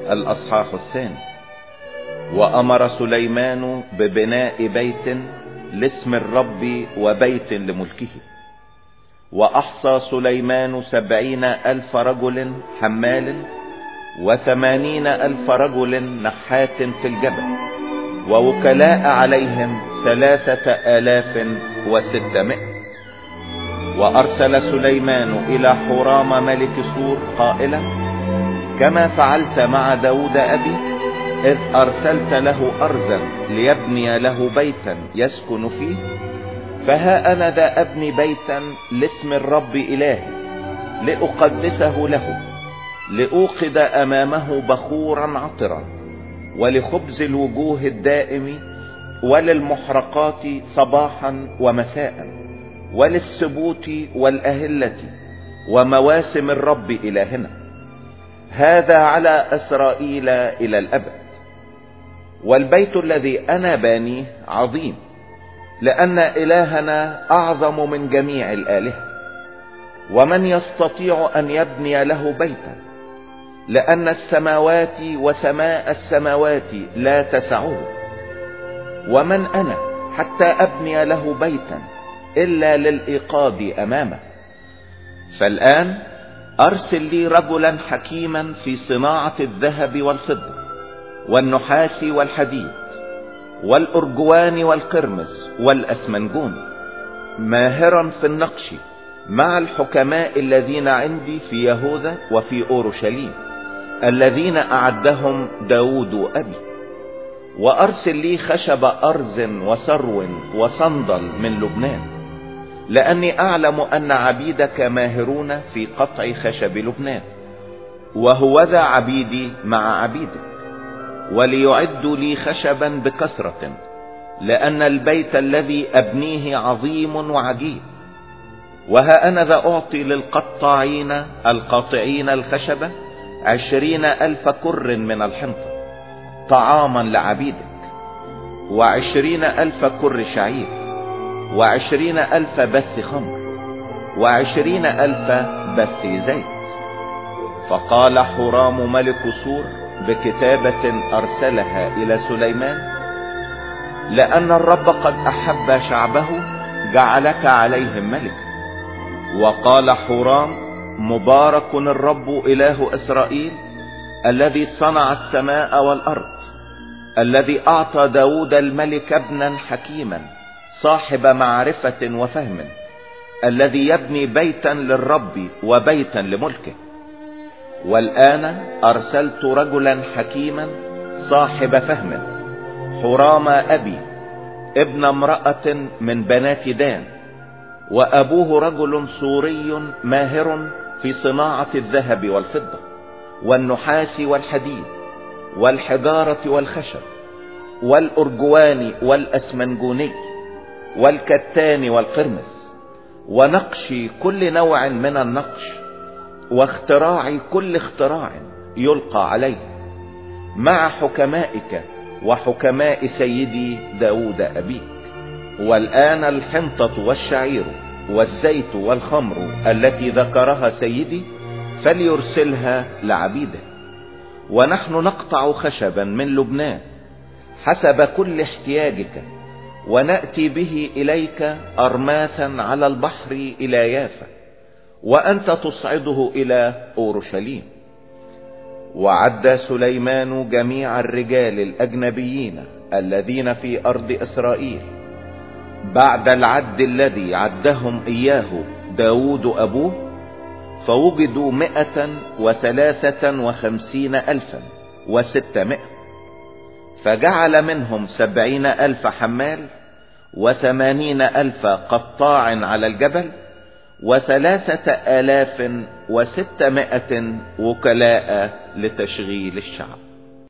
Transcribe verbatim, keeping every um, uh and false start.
الأصحاح الثاني. وأمر سليمان ببناء بيت لاسم الرب وبيت لملكه. وأحصى سليمان سبعين ألف رجل حمال وثمانين ألف رجل نحات في الجبل، ووكلاء عليهم ثلاثة آلاف وستمائة. وأرسل سليمان إلى حورام ملك سور قائلا: كما فعلت مع داود أبي إذ أرسلت له أرزا ليبني له بيتا يسكن فيه، فها أنا ذا أبني بيتا لاسم الرب إلهي لأقدسه له، لأوقد أمامه بخورا عطرا، ولخبز الوجوه الدائم، وللمحرقات صباحا ومساء، وللسبوت والأهلة ومواسم الرب إلهنا. هذا على إسرائيل إلى الأبد. والبيت الذي أنا بانيه عظيم، لأن إلهنا أعظم من جميع الآلهة. ومن يستطيع أن يبني له بيتا؟ لأن السماوات وسماء السماوات لا تسعه. ومن أنا حتى أبني له بيتا إلا للإيقاظ أمامه؟ فالآن أرسل لي رجلا حكيما في صناعة الذهب والفضة والنحاس والحديد والأرجوان والقرمز والأسمنجون، ماهرا في النقش مع الحكماء الذين عندي في يهوذا وفي أورشليم، الذين أعدهم داود أبي. وأرسل لي خشب أرز وسرو وصندل من لبنان، لأني أعلم أن عبيدك ماهرون في قطع خشب لبنان، وهوذا عبيدي مع عبيدك. وليعدوا لي خشبا بكثرة، لأن البيت الذي أبنيه عظيم وعجيب. وها أنا ذا أعطي للقطاعين القاطعين الخشبة عشرين ألف كر من الحنطة طعاما لعبيدك، وعشرين ألف كر شعير، وعشرين ألف بث خمر، وعشرين ألف بث زيت. فقال حورام ملك سور بكتابة أرسلها إلى سليمان: لأن الرب قد أحب شعبه جعلك عليهم ملكا. وقال حورام: مبارك الرب إله إسرائيل الذي صنع السماء والأرض، الذي أعطى داود الملك ابنا حكيما صاحب معرفة وفهم، الذي يبني بيتا للرب وبيتا لملكه. والآن أرسلت رجلا حكيما صاحب فهم، حورام أبي ابن امرأة من بنات دان، وأبوه رجل سوري ماهر في صناعة الذهب والفضة والنحاس والحديد والحجارة والخشب والأرجوان والأسمنجوني والكتان والقرمز، ونقش كل نوع من النقش، واختراع كل اختراع يلقى عليه، مع حكمائك وحكماء سيدي داود أبيك. والآن الحنطة والشعير والزيت والخمر التي ذكرها سيدي فليرسلها لعبيده. ونحن نقطع خشبا من لبنان حسب كل احتياجك، ونأتي به إليك أرماثا على البحر إلى يافا، وأنت تصعده إلى أورشليم. وعد سليمان جميع الرجال الأجنبيين الذين في أرض إسرائيل بعد العد الذي عدهم إياه داود أبوه، فوجدوا مئة وثلاثة وخمسين ألفا وستمائة. فجعل منهم سبعين ألف حمال، وثمانين ألف قطاع على الجبل، وثلاثة آلاف وستمائة وكلاء لتشغيل الشعب.